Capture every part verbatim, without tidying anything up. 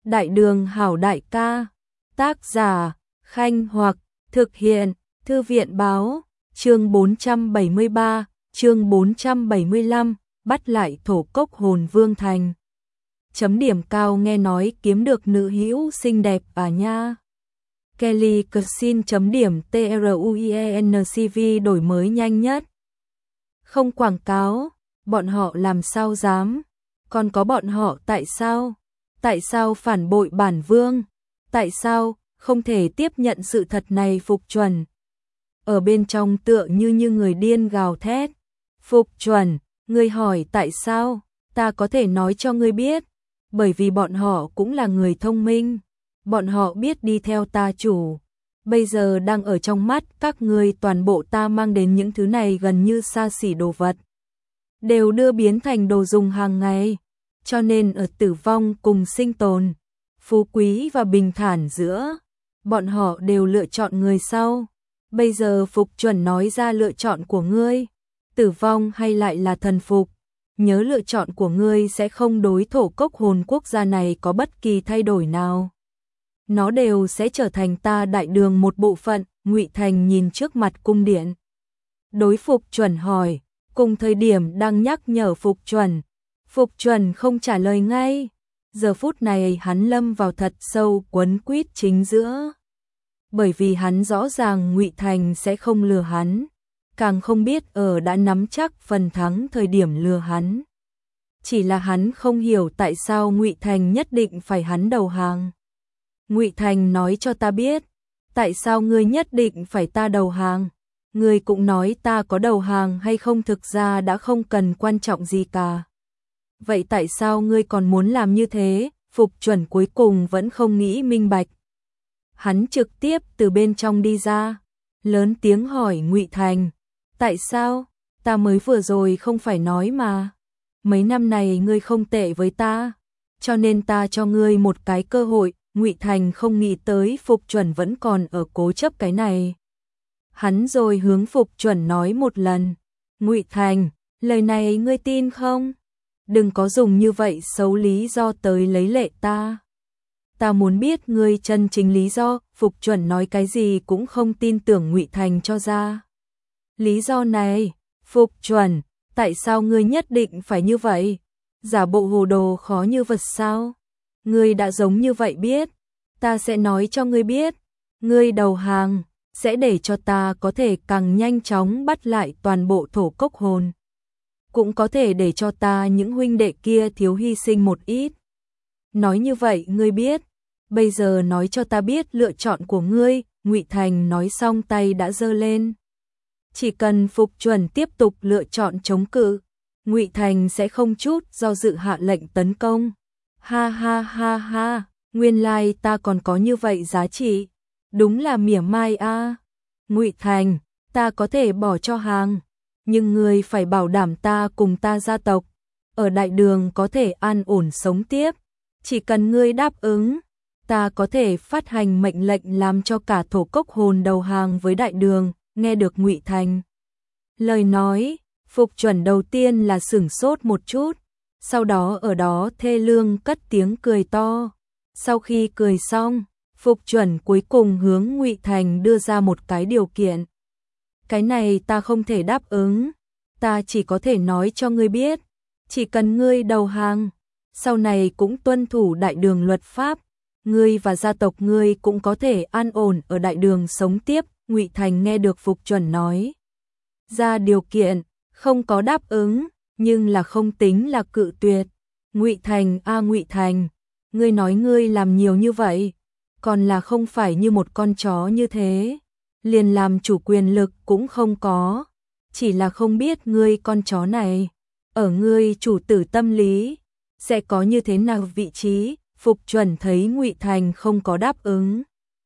Đại đường hảo đại ca. Tác giả Khanh Hoặc. Thực hiện Thư viện báo. Chương bốn trăm bảy mươi ba, chương bốn trăm bảy mươi lăm, bắt lại thổ cốc hồn Vương Thành. Chấm điểm cao nghe nói kiếm được nữ hữu xinh đẹp à nha. Kelly Cuisine chấm điểm TRUIENCV đổi mới nhanh nhất. Không quảng cáo, bọn họ làm sao dám, còn có bọn họ tại sao? Tại sao phản bội bản vương? Tại sao không thể tiếp nhận sự thật này? Phục Chuẩn ở bên trong tựa như như người điên gào thét. Phục Chuẩn, ngươi hỏi tại sao? Ta có thể nói cho ngươi biết, bởi vì bọn họ cũng là người thông minh, bọn họ biết đi theo ta chủ. Bây giờ đang ở trong mắt các ngươi toàn bộ ta mang đến những thứ này gần như xa xỉ đồ vật, đều đưa biến thành đồ dùng hàng ngày. Cho nên ở tử vong cùng sinh tồn, phú quý và bình thản giữa, bọn họ đều lựa chọn người sau. Bây giờ Phục Chuẩn nói ra lựa chọn của ngươi, tử vong hay lại là thần phục. Nhớ lựa chọn của ngươi sẽ không đối thổ cốc hồn quốc gia này có bất kỳ thay đổi nào. Nó đều sẽ trở thành ta đại đường một bộ phận. Ngụy Thành nhìn trước mặt cung điện, đối Phục Chuẩn hỏi, cùng thời điểm đang nhắc nhở Phục Chuẩn. Phục Chuẩn không trả lời ngay. Giờ phút này hắn lâm vào thật sâu quấn quýt chính giữa. Bởi vì hắn rõ ràng Ngụy Thành sẽ không lừa hắn, càng không biết ở đã nắm chắc phần thắng thời điểm lừa hắn. Chỉ là hắn không hiểu tại sao Ngụy Thành nhất định phải hắn đầu hàng. Ngụy Thành nói cho ta biết, tại sao ngươi nhất định phải ta đầu hàng? Ngươi cũng nói ta có đầu hàng hay không thực ra đã không cần quan trọng gì cả. Vậy tại sao ngươi còn muốn làm như thế? Phục Chuẩn cuối cùng vẫn không nghĩ minh bạch. Hắn trực tiếp từ bên trong đi ra, lớn tiếng hỏi Ngụy Thành, tại sao? Ta mới vừa rồi không phải nói mà, mấy năm này ngươi không tệ với ta, cho nên ta cho ngươi một cái cơ hội. Ngụy Thành không nghĩ tới Phục Chuẩn vẫn còn ở cố chấp cái này. Hắn rồi hướng Phục Chuẩn nói một lần, Ngụy Thành, lời này ngươi tin không? Đừng có dùng như vậy xấu lý do tới lấy lệ ta. Ta muốn biết ngươi chân chính lý do. Phục Chuẩn nói cái gì cũng không tin tưởng Ngụy Thành cho ra lý do này. Phục Chuẩn, tại sao ngươi nhất định phải như vậy? Giả bộ hồ đồ khó như vật sao? Ngươi đã giống như vậy biết, ta sẽ nói cho ngươi biết, ngươi đầu hàng sẽ để cho ta có thể càng nhanh chóng bắt lại toàn bộ thổ cốc hồn, cũng có thể để cho ta những huynh đệ kia thiếu hy sinh một ít. Nói như vậy ngươi biết, bây giờ nói cho ta biết lựa chọn của ngươi. Ngụy Thành nói xong tay đã giơ lên. Chỉ cần Phục Chuẩn tiếp tục lựa chọn chống cự, Ngụy Thành sẽ không chút do dự hạ lệnh tấn công. Ha ha ha ha, nguyên lai ta còn có như vậy giá trị, đúng là mỉa mai a. À. Ngụy Thành, ta có thể bỏ cho hàng, nhưng ngươi phải bảo đảm ta cùng ta gia tộc ở đại đường có thể an ổn sống tiếp. Chỉ cần ngươi đáp ứng, ta có thể phát hành mệnh lệnh làm cho cả thổ cốc hồn đầu hàng với đại đường. Nghe được Ngụy Thành lời nói, Phục Chuẩn đầu tiên là sửng sốt một chút, sau đó ở đó thê lương cất tiếng cười to. Sau khi cười xong, Phục Chuẩn cuối cùng hướng Ngụy Thành đưa ra một cái điều kiện. Cái này ta không thể đáp ứng, ta chỉ có thể nói cho ngươi biết, chỉ cần ngươi đầu hàng, sau này cũng tuân thủ đại đường luật pháp, ngươi và gia tộc ngươi cũng có thể an ổn ở đại đường sống tiếp. Ngụy Thành nghe được Phục Chuẩn nói ra điều kiện, không có đáp ứng, nhưng là không tính là cự tuyệt. Ngụy Thành a à, Ngụy Thành, ngươi nói ngươi làm nhiều như vậy, còn là không phải như một con chó như thế, liền làm chủ quyền lực cũng không có, chỉ là không biết ngươi con chó này ở ngươi chủ tử tâm lý sẽ có như thế nào vị trí. Phục Chuẩn thấy Ngụy Thành không có đáp ứng,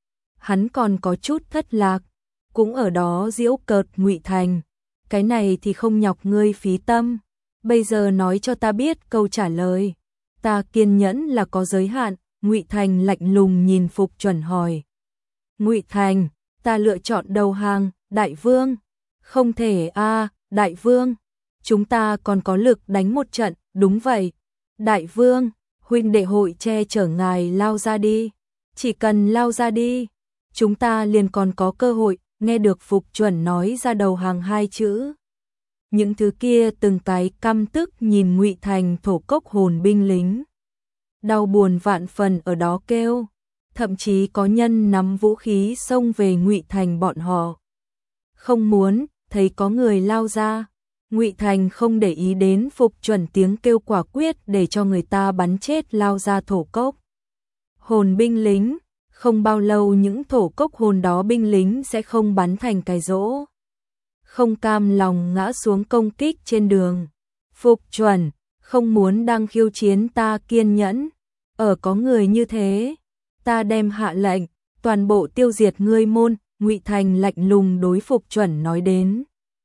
hắn còn có chút thất lạc, cũng ở đó giễu cợt Ngụy Thành, cái này thì không nhọc ngươi phí tâm, bây giờ nói cho ta biết câu trả lời. Ta kiên nhẫn là có giới hạn. Ngụy Thành lạnh lùng nhìn Phục Chuẩn hỏi. Ngụy Thành, ta lựa chọn đầu hàng. Đại vương, không thể a. À, đại vương, chúng ta còn có lực đánh một trận. Đúng vậy, đại vương, huynh đệ hội che chở ngài lao ra đi, chỉ cần lao ra đi, chúng ta liền còn có cơ hội. Nghe được Phục Chuẩn nói ra đầu hàng hai chữ, những thứ kia từng cái căm tức nhìn Ngụy Thành thổ cốc hồn binh lính, đau buồn vạn phần ở đó kêu, thậm chí có nhân nắm vũ khí xông về Ngụy Thành bọn họ. Không muốn, thấy có người lao ra, Ngụy Thành không để ý đến Phục Chuẩn tiếng kêu quả quyết để cho người ta bắn chết lao ra thổ cốc hồn binh lính. Không bao lâu những thổ cốc hồn đó binh lính sẽ không bắn thành cái rỗ, không cam lòng ngã xuống công kích trên đường. Phục Chuẩn, không muốn đang khiêu chiến ta kiên nhẫn, ở có người như thế, ta đem hạ lệnh, toàn bộ tiêu diệt ngươi môn. Ngụy Thành lạnh lùng đối Phục Chuẩn nói đến.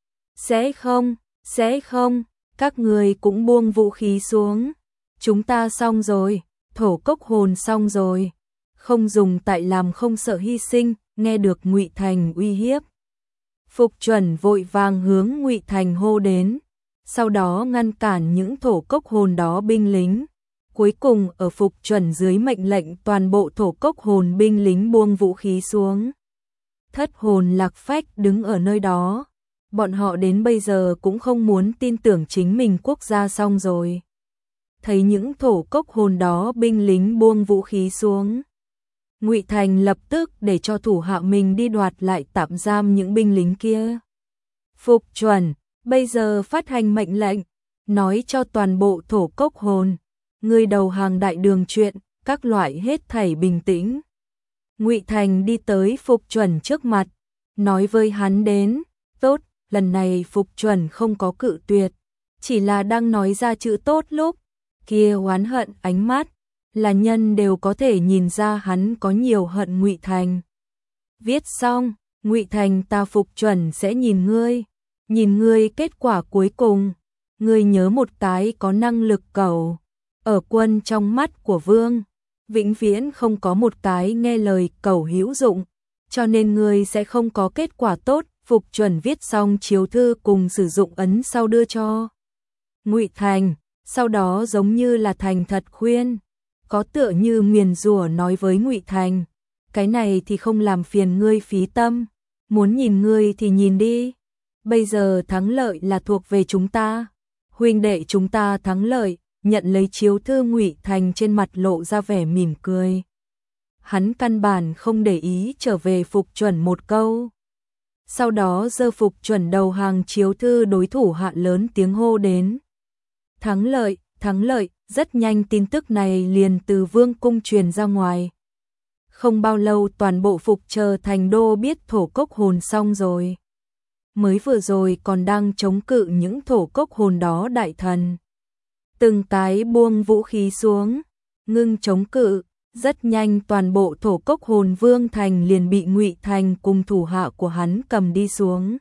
Sẽ không, sẽ không, các người cũng buông vũ khí xuống, chúng ta xong rồi, thổ cốc hồn xong rồi. Không dùng tại làm không sợ hy sinh. Nghe được Ngụy Thành uy hiếp, Phục Chuẩn vội vàng hướng Ngụy Thành hô đến, sau đó ngăn cản những thổ cốc hồn đó binh lính. Cuối cùng ở Phục Chuẩn dưới mệnh lệnh toàn bộ thổ cốc hồn binh lính buông vũ khí xuống. Thất hồn lạc phách đứng ở nơi đó, bọn họ đến bây giờ cũng không muốn tin tưởng chính mình quốc gia xong rồi. Thấy những thổ cốc hồn đó binh lính buông vũ khí xuống, Ngụy Thành lập tức để cho thủ hạ mình đi đoạt lại tạm giam những binh lính kia. Phục Chuẩn, bây giờ phát hành mệnh lệnh, nói cho toàn bộ thổ cốc hồn, người đầu hàng đại đường chuyện, các loại hết thảy bình tĩnh. Ngụy Thành đi tới Phục Chuẩn trước mặt, nói với hắn đến, tốt, lần này Phục Chuẩn không có cự tuyệt, chỉ là đang nói ra chữ tốt lúc kia oán hận ánh mắt, là nhân đều có thể nhìn ra hắn có nhiều hận Ngụy Thành. Viết xong, Ngụy Thành ta Phục Chuẩn sẽ nhìn ngươi, nhìn ngươi kết quả cuối cùng, ngươi nhớ một cái có năng lực cầu, ở quân trong mắt của vương, vĩnh viễn không có một cái nghe lời cầu hữu dụng, cho nên ngươi sẽ không có kết quả tốt. Phục Chuẩn viết xong chiếu thư cùng sử dụng ấn sau đưa cho Ngụy Thành, sau đó giống như là thành thật khuyên, có tựa như nguyền rủa nói với Ngụy Thành, cái này thì không làm phiền ngươi phí tâm, muốn nhìn ngươi thì nhìn đi, bây giờ thắng lợi là thuộc về chúng ta, huynh đệ chúng ta thắng lợi. Nhận lấy chiếu thư, Ngụy Thành trên mặt lộ ra vẻ mỉm cười, hắn căn bản không để ý trở về Phục Chuẩn một câu. Sau đó giơ Phục Chuẩn đầu hàng chiếu thư đối thủ hạ lớn tiếng hô đến. Thắng lợi, thắng lợi, rất nhanh tin tức này liền từ vương cung truyền ra ngoài. Không bao lâu toàn bộ Phục Chờ thành đô biết thổ cốc hồn xong rồi. Mới vừa rồi còn đang chống cự những thổ cốc hồn đó đại thần. Từng cái buông vũ khí xuống, ngưng chống cự. Rất nhanh toàn bộ thổ cốc hồn vương thành liền bị Ngụy Thành cùng thủ hạ của hắn cầm đi xuống.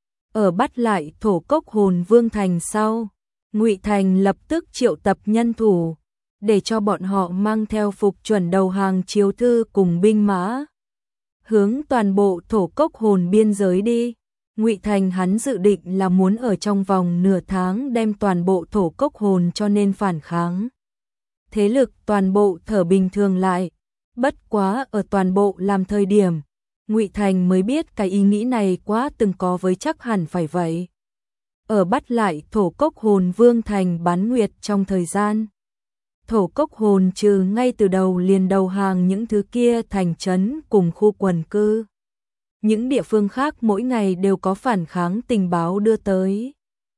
Ở bắt lại thổ cốc hồn vương thành sau, Ngụy Thành lập tức triệu tập nhân thủ, để cho bọn họ mang theo Phục Chuẩn đầu hàng chiếu thư cùng binh mã, hướng toàn bộ thổ cốc hồn biên giới đi. Ngụy Thành hắn dự định là muốn ở trong vòng nửa tháng đem toàn bộ thổ cốc hồn cho nên phản kháng. Thế lực toàn bộ thở bình thường lại, bất quá ở toàn bộ làm thời điểm, Ngụy Thành mới biết cái ý nghĩ này quá từng có với chắc hẳn phải vậy. Ở bắt lại thổ cốc hồn vương thành bán nguyệt trong thời gian, thổ cốc hồn trừ ngay từ đầu liền đầu hàng những thứ kia thành trấn cùng khu quần cư. Những địa phương khác mỗi ngày đều có phản kháng tình báo đưa tới.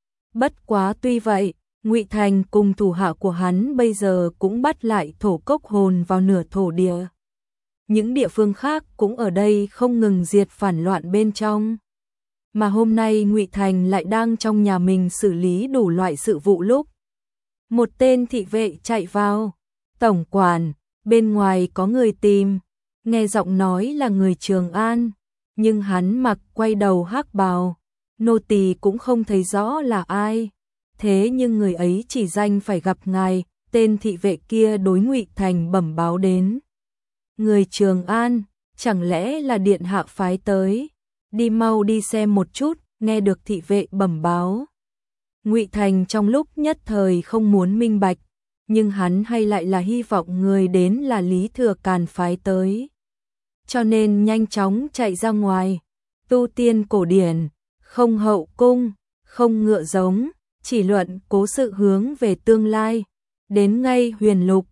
Bất quá tuy vậy, Ngụy Thành cùng thủ hạ của hắn bây giờ cũng bắt lại thổ cốc hồn vào nửa thổ địa. Những địa phương khác cũng ở đây không ngừng diệt phản loạn bên trong. Mà hôm nay Ngụy Thành lại đang trong nhà mình xử lý đủ loại sự vụ lúc một tên thị vệ chạy vào. Tổng quản, bên ngoài có người tìm. Nghe giọng nói là người Trường An, nhưng hắn mặc quay đầu hắc bào, nô tỳ cũng không thấy rõ là ai. Thế nhưng người ấy chỉ danh phải gặp ngài. Tên thị vệ kia đối Ngụy Thành bẩm báo đến. Người Trường An, chẳng lẽ là điện hạ phái tới? Đi mau đi xem một chút. Nghe được thị vệ bẩm báo, Ngụy Thành trong lúc nhất thời không muốn minh bạch, nhưng hắn hay lại là hy vọng người đến là Lý Thừa Càn phái tới. Cho nên nhanh chóng chạy ra ngoài, tu tiên cổ điển, không hậu cung, không ngựa giống, chỉ luận cố sự hướng về tương lai, đến ngay huyền lục,